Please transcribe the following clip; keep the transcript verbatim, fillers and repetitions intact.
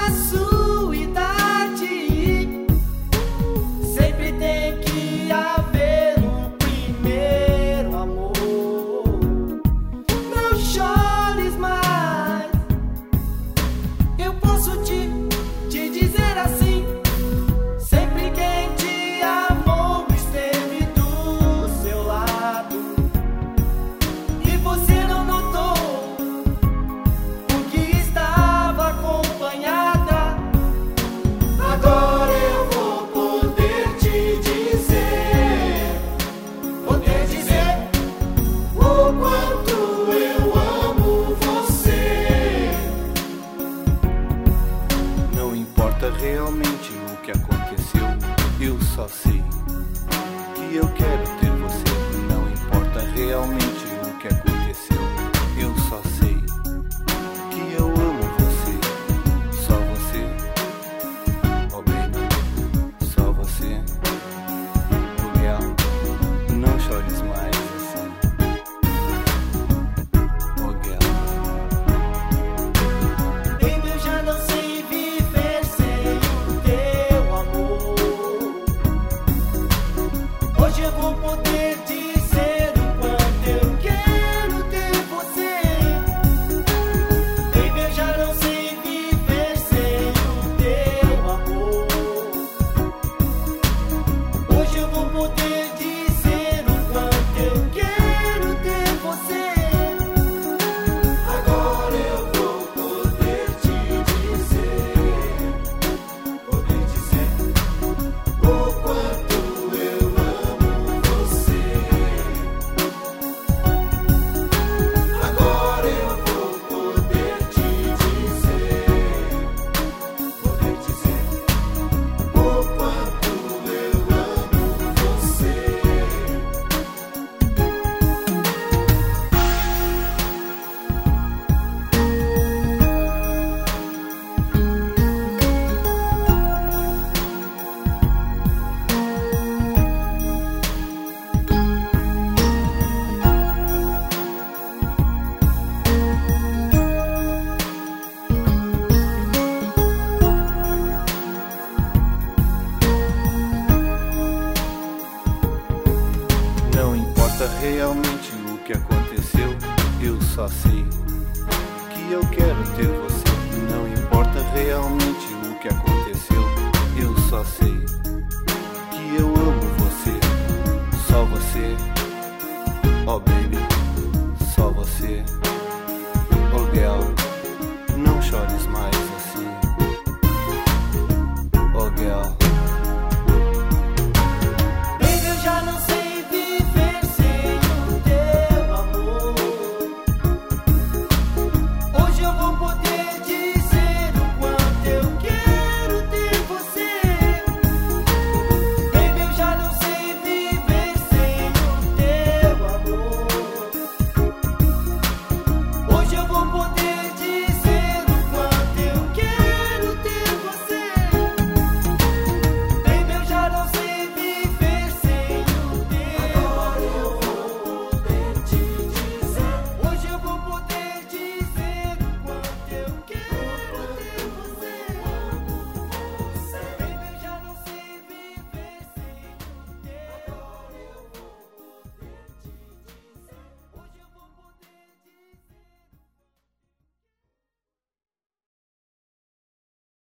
a sua idade. Sempre tem que haver um primeiro amor. Não chores mais. Eu posso te, te dizer assim: sempre quem te amou esteve do seu lado. E você não notou, porque estava acompanhada. Agora eu vou poder te dizer, poder dizer o quanto eu amo você. Não importa realmente o que aconteceu, eu só sei que eu quero ter você. Não importa realmente o que aconteceu, eu só sei que eu amo você. Só você, oh baby, só você. Miguel, não chores mais assim. Oh girl. Baby, eu já não sei viver sem o teu amor. Hoje eu vou poder dizer o quanto eu quero ter você. Baby, eu já não sei viver sem o teu amor. Hoje eu vou poder dizer o quanto eu quero ter você. Agora eu vou poder te dizer, poder dizer o quanto eu amo você. Agora eu vou poder te dizer, poder dizer o quanto eu amo você. Não importa realmente o que aconteceu, eu só sei que eu quero ter você.